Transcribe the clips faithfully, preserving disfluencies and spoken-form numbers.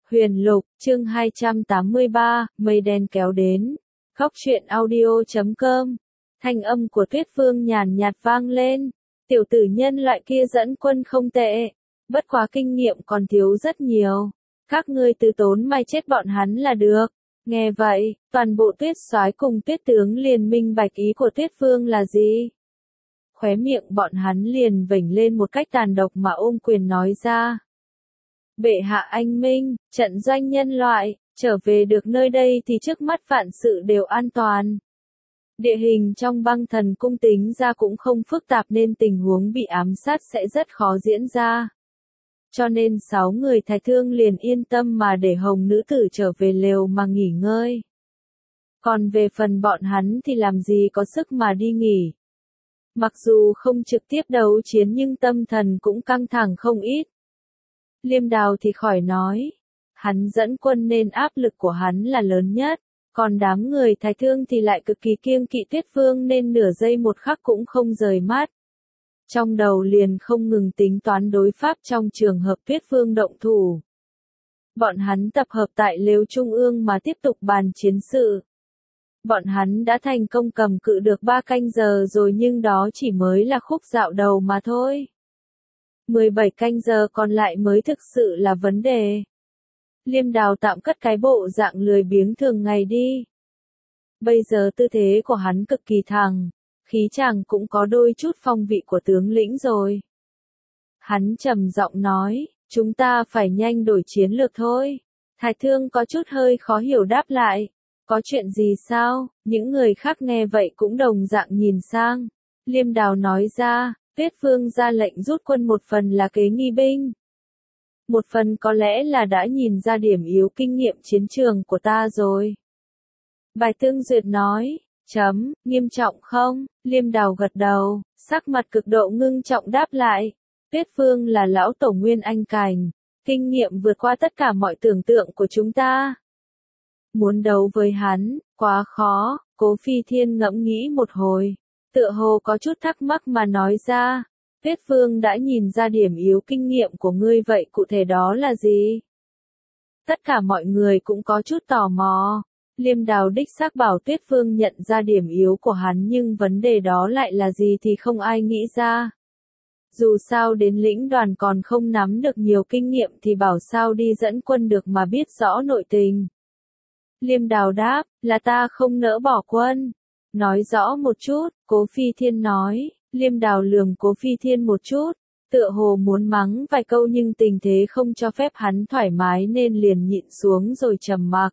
Huyền Lục, chương hai trăm tám mươi ba, mây đen kéo đến. Góc truyện audio chấm com. Thanh âm của Tuyết Phương nhàn nhạt vang lên. Tiểu tử nhân loại kia dẫn quân không tệ. Bất quá kinh nghiệm còn thiếu rất nhiều. Các ngươi từ tốn mai chết bọn hắn là được. Nghe vậy, toàn bộ Tuyết Soái cùng Tuyết tướng liền minh bạch ý của Tuyết Phương là gì. Khóe miệng bọn hắn liền vểnh lên một cách tàn độc mà ôm quyền nói ra. Bệ hạ anh minh, trận doanh nhân loại, trở về được nơi đây thì trước mắt vạn sự đều an toàn. Địa hình trong băng thần cung tính ra cũng không phức tạp nên tình huống bị ám sát sẽ rất khó diễn ra. Cho nên sáu người thái thương liền yên tâm mà để hồng nữ tử trở về lều mà nghỉ ngơi. Còn về phần bọn hắn thì làm gì có sức mà đi nghỉ. Mặc dù không trực tiếp đấu chiến nhưng tâm thần cũng căng thẳng không ít. Liêm Đào thì khỏi nói. Hắn dẫn quân nên áp lực của hắn là lớn nhất. Còn đám người thái thương thì lại cực kỳ kiêng kỵ Tuyết Phương nên nửa giây một khắc cũng không rời mắt. Trong đầu liền không ngừng tính toán đối pháp trong trường hợp Tuyết Phương động thủ. Bọn hắn tập hợp tại lều trung ương mà tiếp tục bàn chiến sự. Bọn hắn đã thành công cầm cự được ba canh giờ rồi nhưng đó chỉ mới là khúc dạo đầu mà thôi. mười bảy canh giờ còn lại mới thực sự là vấn đề. Liêm Đào tạm cất cái bộ dạng lười biếng thường ngày đi. Bây giờ tư thế của hắn cực kỳ thẳng, khí chàng cũng có đôi chút phong vị của tướng lĩnh rồi. Hắn trầm giọng nói, chúng ta phải nhanh đổi chiến lược thôi. Thái thương có chút hơi khó hiểu đáp lại. Có chuyện gì sao? Những người khác nghe vậy cũng đồng dạng nhìn sang. Liêm Đào nói ra, Tuyết Phương ra lệnh rút quân một phần là kế nghi binh. Một phần có lẽ là đã nhìn ra điểm yếu kinh nghiệm chiến trường của ta rồi. Bài Tương Duyệt nói, chấm, nghiêm trọng không? Liêm Đào gật đầu, sắc mặt cực độ ngưng trọng đáp lại. Tuyết Phương là lão tổ nguyên anh cảnh, kinh nghiệm vượt qua tất cả mọi tưởng tượng của chúng ta. Muốn đấu với hắn, quá khó, Cố Phi Thiên ngẫm nghĩ một hồi. Tựa hồ có chút thắc mắc mà nói ra, Tuyết Phương đã nhìn ra điểm yếu kinh nghiệm của ngươi vậy cụ thể đó là gì? Tất cả mọi người cũng có chút tò mò. Liêm Đào đích xác bảo Tuyết Phương nhận ra điểm yếu của hắn nhưng vấn đề đó lại là gì thì không ai nghĩ ra. Dù sao đến lĩnh đoàn còn không nắm được nhiều kinh nghiệm thì bảo sao đi dẫn quân được mà biết rõ nội tình. Liêm Đào đáp, là ta không nỡ bỏ quân. Nói rõ một chút, Cố Phi Thiên nói. Liêm Đào lườm Cố Phi Thiên một chút, tựa hồ muốn mắng vài câu nhưng tình thế không cho phép hắn thoải mái nên liền nhịn xuống rồi trầm mặc.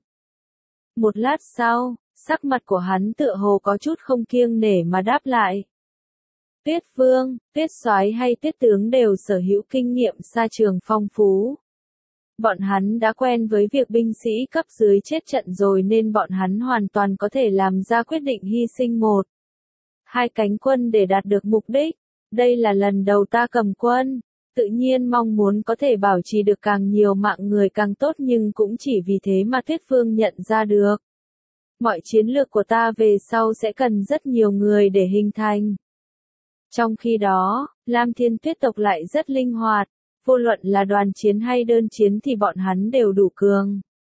Một lát sau, sắc mặt của hắn tựa hồ có chút không kiêng nể mà đáp lại. Tuyết Phương, Tuyết Soái hay Tuyết tướng đều sở hữu kinh nghiệm xa trường phong phú. Bọn hắn đã quen với việc binh sĩ cấp dưới chết trận rồi nên bọn hắn hoàn toàn có thể làm ra quyết định hy sinh một, hai cánh quân để đạt được mục đích. Đây là lần đầu ta cầm quân, tự nhiên mong muốn có thể bảo trì được càng nhiều mạng người càng tốt nhưng cũng chỉ vì thế mà Tuyết Phương nhận ra được. Mọi chiến lược của ta về sau sẽ cần rất nhiều người để hình thành. Trong khi đó, Lam Thiên Tuyết tộc lại rất linh hoạt. Vô luận là đoàn chiến hay đơn chiến thì bọn hắn đều đủ cường.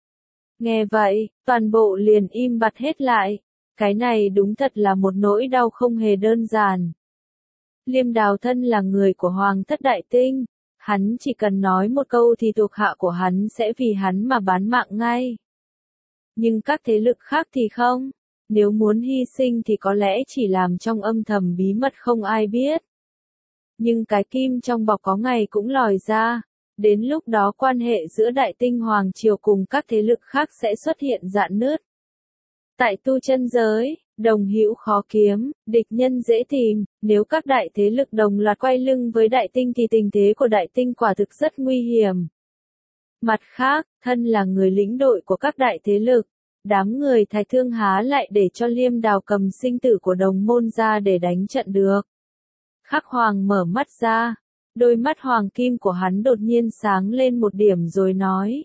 Nghe vậy, toàn bộ liền im bặt hết lại. Cái này đúng thật là một nỗi đau không hề đơn giản. Liêm Đào thân là người của Hoàng thất Đại Tinh. Hắn chỉ cần nói một câu thì thuộc hạ của hắn sẽ vì hắn mà bán mạng ngay. Nhưng các thế lực khác thì không. Nếu muốn hy sinh thì có lẽ chỉ làm trong âm thầm bí mật không ai biết. Nhưng cái kim trong bọc có ngày cũng lòi ra. Đến lúc đó quan hệ giữa Đại Tinh Hoàng Triều cùng các thế lực khác sẽ xuất hiện rạn nứt. Tại tu chân giới, đồng hữu khó kiếm, địch nhân dễ tìm, nếu các đại thế lực đồng loạt quay lưng với Đại Tinh thì tình thế của Đại Tinh quả thực rất nguy hiểm. Mặt khác, thân là người lĩnh đội của các đại thế lực, đám người thái thương há lại để cho Liêm Đào cầm sinh tử của đồng môn ra để đánh trận được. Khắc Hoàng mở mắt ra, đôi mắt hoàng kim của hắn đột nhiên sáng lên một điểm rồi nói.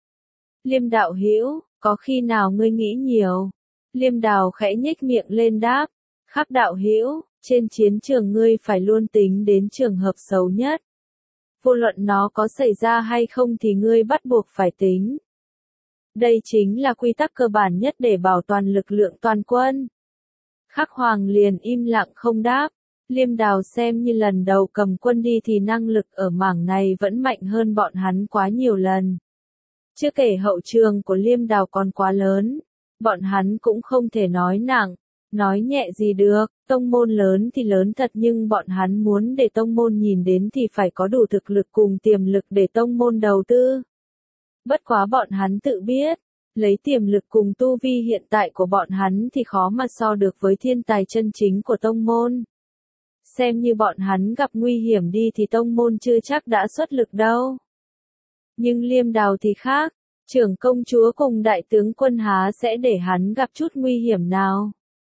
Liêm đạo hữu, có khi nào ngươi nghĩ nhiều? Liêm Đào khẽ nhếch miệng lên đáp. Khắc đạo hữu, trên chiến trường ngươi phải luôn tính đến trường hợp xấu nhất. vô luận nó có xảy ra hay không thì ngươi bắt buộc phải tính. Đây chính là quy tắc cơ bản nhất để bảo toàn lực lượng toàn quân. Khắc Hoàng liền im lặng không đáp. Liêm Đào xem như lần đầu cầm quân đi thì năng lực ở mảng này vẫn mạnh hơn bọn hắn quá nhiều lần. Chưa kể hậu trường của Liêm Đào còn quá lớn, bọn hắn cũng không thể nói nặng, nói nhẹ gì được, tông môn lớn thì lớn thật nhưng bọn hắn muốn để tông môn nhìn đến thì phải có đủ thực lực cùng tiềm lực để tông môn đầu tư. Bất quá bọn hắn tự biết, lấy tiềm lực cùng tu vi hiện tại của bọn hắn thì khó mà so được với thiên tài chân chính của tông môn. Xem như bọn hắn gặp nguy hiểm đi thì tông môn chưa chắc đã xuất lực đâu. Nhưng Liêm Đào thì khác, trưởng công chúa cùng đại tướng quân há sẽ để hắn gặp chút nguy hiểm nào.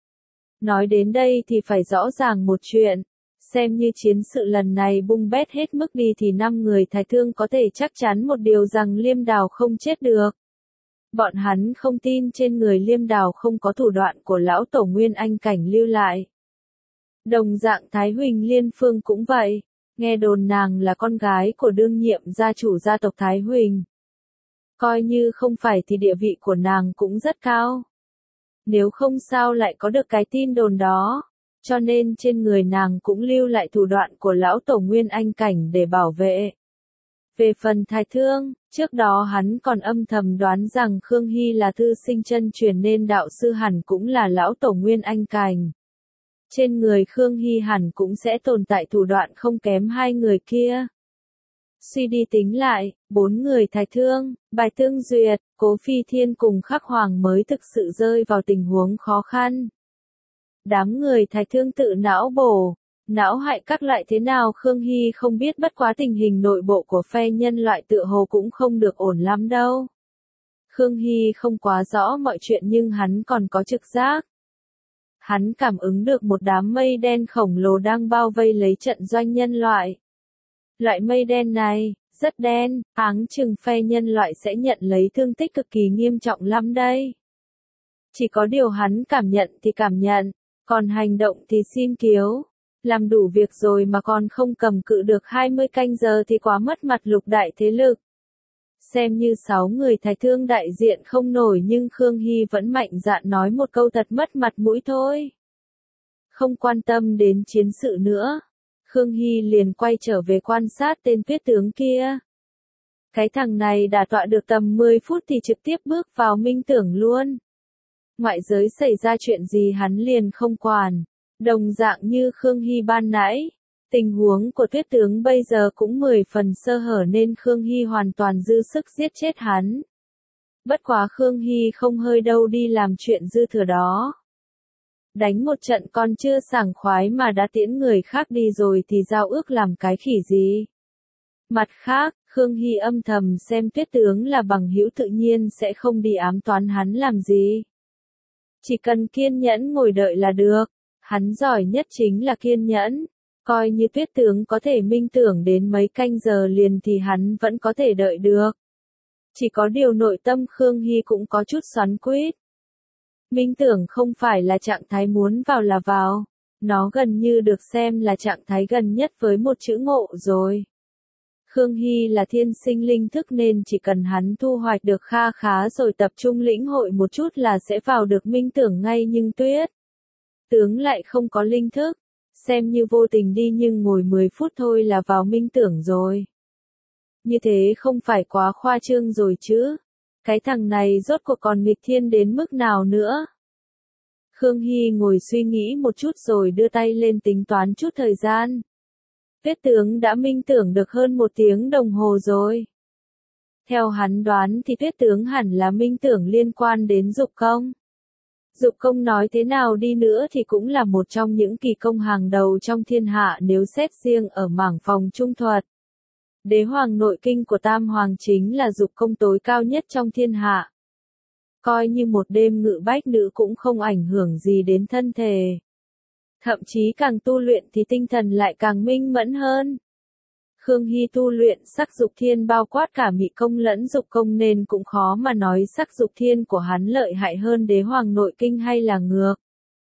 Nói đến đây thì phải rõ ràng một chuyện, xem như chiến sự lần này bung bét hết mức đi thì năm người Thái Thương có thể chắc chắn một điều rằng Liêm Đào không chết được. Bọn hắn không tin trên người Liêm Đào không có thủ đoạn của lão tổ Nguyên Anh cảnh lưu lại. Đồng dạng Thái Huỳnh Liên Phương cũng vậy, nghe đồn nàng là con gái của đương nhiệm gia chủ gia tộc Thái Huỳnh. Coi như không phải thì địa vị của nàng cũng rất cao. Nếu không sao lại có được cái tin đồn đó, cho nên trên người nàng cũng lưu lại thủ đoạn của lão tổ Nguyên Anh cảnh để bảo vệ. Về phần Thái Thương, trước đó hắn còn âm thầm đoán rằng Khương Hy là thư sinh chân truyền nên đạo sư hẳn cũng là lão tổ Nguyên Anh cảnh. Trên người Khương Hy hẳn cũng sẽ tồn tại thủ đoạn không kém hai người kia. Suy đi tính lại, bốn người Thái Thương, Bài Tương Duyệt, Cố Phi Thiên cùng Khắc Hoàng mới thực sự rơi vào tình huống khó khăn. Đám người Thái Thương tự não bổ, não hại các loại thế nào Khương Hy không biết, bất quá tình hình nội bộ của phe nhân loại tựa hồ cũng không được ổn lắm đâu. Khương Hy không quá rõ mọi chuyện nhưng hắn còn có trực giác. Hắn cảm ứng được một đám mây đen khổng lồ đang bao vây lấy trận doanh nhân loại. Loại mây đen này, rất đen, áng chừng phe nhân loại sẽ nhận lấy thương tích cực kỳ nghiêm trọng lắm đây. Chỉ có điều hắn cảm nhận thì cảm nhận, còn hành động thì xin kiếu. Làm đủ việc rồi mà còn không cầm cự được hai mươi canh giờ thì quá mất mặt lục đại thế lực. Xem như sáu người Thái Thương đại diện không nổi nhưng Khương Hy vẫn mạnh dạn nói một câu thật mất mặt mũi thôi. Không quan tâm đến chiến sự nữa, Khương Hy liền quay trở về quan sát tên Tuyết tướng kia. Cái thằng này đã tọa được tầm mười phút thì trực tiếp bước vào minh tưởng luôn. Ngoại giới xảy ra chuyện gì hắn liền không quản. Đồng dạng như Khương Hy ban nãy, tình huống của Tuyết tướng bây giờ cũng mười phần sơ hở nên Khương Hy hoàn toàn dư sức giết chết hắn. Bất quá Khương Hy không hơi đâu đi làm chuyện dư thừa đó. Đánh một trận còn chưa sảng khoái mà đã tiễn người khác đi rồi thì giao ước làm cái khỉ gì. Mặt khác, Khương Hy âm thầm xem Tuyết tướng là bằng hữu tự nhiên sẽ không đi ám toán hắn làm gì. Chỉ cần kiên nhẫn ngồi đợi là được. Hắn giỏi nhất chính là kiên nhẫn, coi như Tuyết tướng có thể minh tưởng đến mấy canh giờ liền thì hắn vẫn có thể đợi được. Chỉ có điều nội tâm Khương Hy cũng có chút xoắn quýt. Minh tưởng không phải là trạng thái muốn vào là vào, nó gần như được xem là trạng thái gần nhất với một chữ ngộ rồi. Khương Hy là thiên sinh linh thức nên chỉ cần hắn thu hoạch được kha khá rồi tập trung lĩnh hội một chút là sẽ vào được minh tưởng ngay, nhưng Tuyết tướng lại không có linh thức, xem như vô tình đi nhưng ngồi mười phút thôi là vào minh tưởng rồi. Như thế không phải quá khoa trương rồi chứ? Cái thằng này rốt cuộc còn nghịch thiên đến mức nào nữa? Khương Hy ngồi suy nghĩ một chút rồi đưa tay lên tính toán chút thời gian. Tuyết tướng đã minh tưởng được hơn một tiếng đồng hồ rồi. Theo hắn đoán thì Tuyết tướng hẳn là minh tưởng liên quan đến dục công. Dục công nói thế nào đi nữa thì cũng là một trong những kỳ công hàng đầu trong thiên hạ nếu xét riêng ở mảng phòng trung thuật. Đế hoàng nội kinh của Tam Hoàng chính là dục công tối cao nhất trong thiên hạ. Coi như một đêm ngự bách nữ cũng không ảnh hưởng gì đến thân thể. Thậm chí càng tu luyện thì tinh thần lại càng minh mẫn hơn. Khương Hy tu luyện sắc dục thiên bao quát cả mị công lẫn dục công nên cũng khó mà nói sắc dục thiên của hắn lợi hại hơn đế hoàng nội kinh hay là ngược.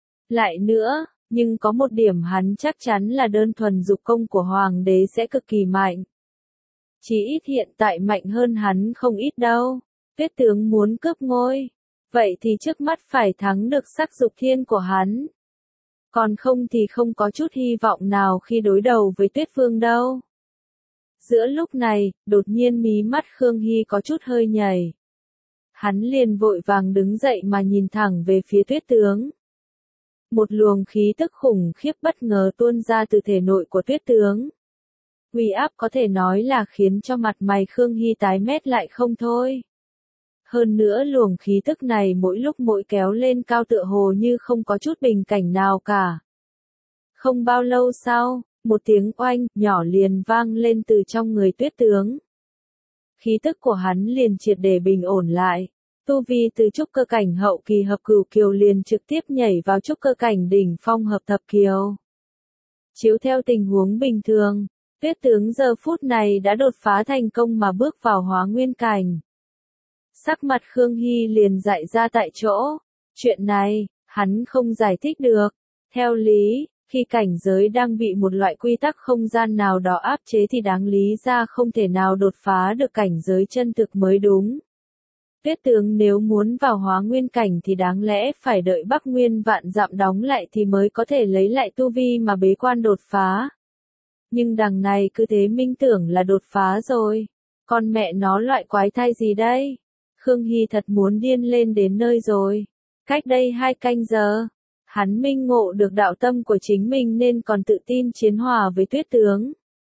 Lại nữa, nhưng có một điểm hắn chắc chắn là đơn thuần dục công của hoàng đế sẽ cực kỳ mạnh. Chí ít hiện tại mạnh hơn hắn không ít đâu. Tuyết tướng muốn cướp ngôi. Vậy thì trước mắt phải thắng được sắc dục thiên của hắn. Còn không thì không có chút hy vọng nào khi đối đầu với Tuyết Vương đâu. Giữa lúc này, đột nhiên mí mắt Khương Hy có chút hơi nhảy. Hắn liền vội vàng đứng dậy mà nhìn thẳng về phía Tuyết tướng. Một luồng khí tức khủng khiếp bất ngờ tuôn ra từ thể nội của Tuyết tướng. Uy áp có thể nói là khiến cho mặt mày Khương Hy tái mét lại không thôi. Hơn nữa luồng khí tức này mỗi lúc mỗi kéo lên cao tựa hồ như không có chút bình cảnh nào cả. Không bao lâu sau, một tiếng oanh nhỏ liền vang lên từ trong người Tuyết tướng. Khí tức của hắn liền triệt để bình ổn lại. Tu vi từ trúc cơ cảnh hậu kỳ hợp cửu kiều liền trực tiếp nhảy vào trúc cơ cảnh đỉnh phong hợp thập kiều. Chiếu theo tình huống bình thường, Tuyết tướng giờ phút này đã đột phá thành công mà bước vào hóa nguyên cảnh. Sắc mặt Khương Hy liền dại ra tại chỗ. Chuyện này, hắn không giải thích được. Theo lý, khi cảnh giới đang bị một loại quy tắc không gian nào đó áp chế thì đáng lý ra không thể nào đột phá được cảnh giới chân thực mới đúng. Tuyết tướng nếu muốn vào hóa nguyên cảnh thì đáng lẽ phải đợi Bắc Nguyên vạn dặm đóng lại thì mới có thể lấy lại tu vi mà bế quan đột phá. Nhưng đằng này cứ thế minh tưởng là đột phá rồi. Con mẹ nó loại quái thai gì đây? Khương Hy thật muốn điên lên đến nơi rồi. Cách đây hai canh giờ, hắn minh ngộ được đạo tâm của chính mình nên còn tự tin chiến hòa với Tuyết tướng.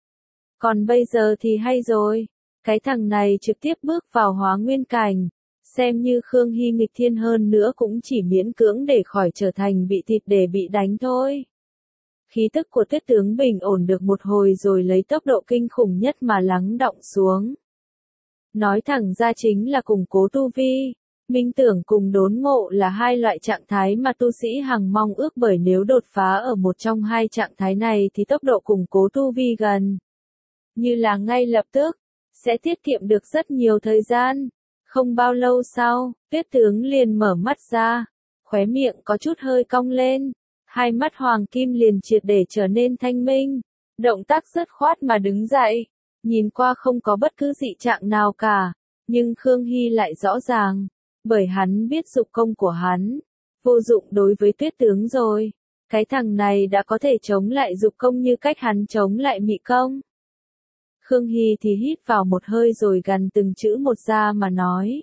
Còn bây giờ thì hay rồi, cái thằng này trực tiếp bước vào hóa nguyên cảnh, xem như Khương Hy nghịch thiên hơn nữa cũng chỉ miễn cưỡng để khỏi trở thành bị thịt để bị đánh thôi. Khí tức của Tuyết tướng bình ổn được một hồi rồi lấy tốc độ kinh khủng nhất mà lắng đọng xuống. Nói thẳng ra chính là củng cố tu vi. Minh tưởng cùng đốn ngộ là hai loại trạng thái mà tu sĩ hằng mong ước, bởi nếu đột phá ở một trong hai trạng thái này thì tốc độ củng cố tu vi gần như là ngay lập tức, sẽ tiết kiệm được rất nhiều thời gian. Không bao lâu sau, Tuyết tướng liền mở mắt ra, khóe miệng có chút hơi cong lên, hai mắt hoàng kim liền triệt để trở nên thanh minh, động tác rất khoát mà đứng dậy, nhìn qua không có bất cứ dị trạng nào cả, nhưng Khương Hy lại rõ ràng, bởi hắn biết dục công của hắn vô dụng đối với Tuyết tướng rồi, cái thằng này đã có thể chống lại dục công như cách hắn chống lại mị công. Khương Hy thì hít vào một hơi rồi gằn từng chữ một ra mà nói.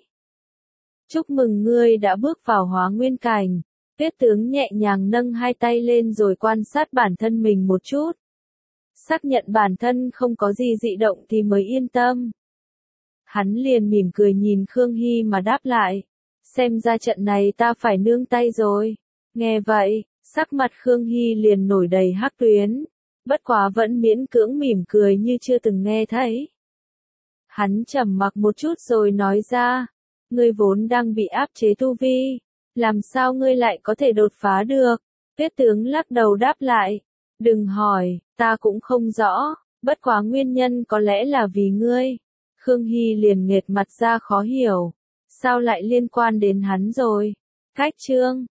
Chúc mừng ngươi đã bước vào hóa nguyên cảnh. Tuyết tướng nhẹ nhàng nâng hai tay lên rồi quan sát bản thân mình một chút. Xác nhận bản thân không có gì dị động thì mới yên tâm. Hắn liền mỉm cười nhìn Khương Hy mà đáp lại. Xem ra trận này ta phải nương tay rồi. Nghe vậy, sắc mặt Khương Hy liền nổi đầy hắc tuyến. Bất quá vẫn miễn cưỡng mỉm cười như chưa từng nghe thấy. Hắn trầm mặc một chút rồi nói ra. Ngươi vốn đang bị áp chế tu vi. Làm sao ngươi lại có thể đột phá được? Tuyết tướng lắc đầu đáp lại. Đừng hỏi, ta cũng không rõ. Bất quá nguyên nhân có lẽ là vì ngươi. Khương Hy liền nghệt mặt ra khó hiểu. Sao lại liên quan đến hắn rồi? Cách chương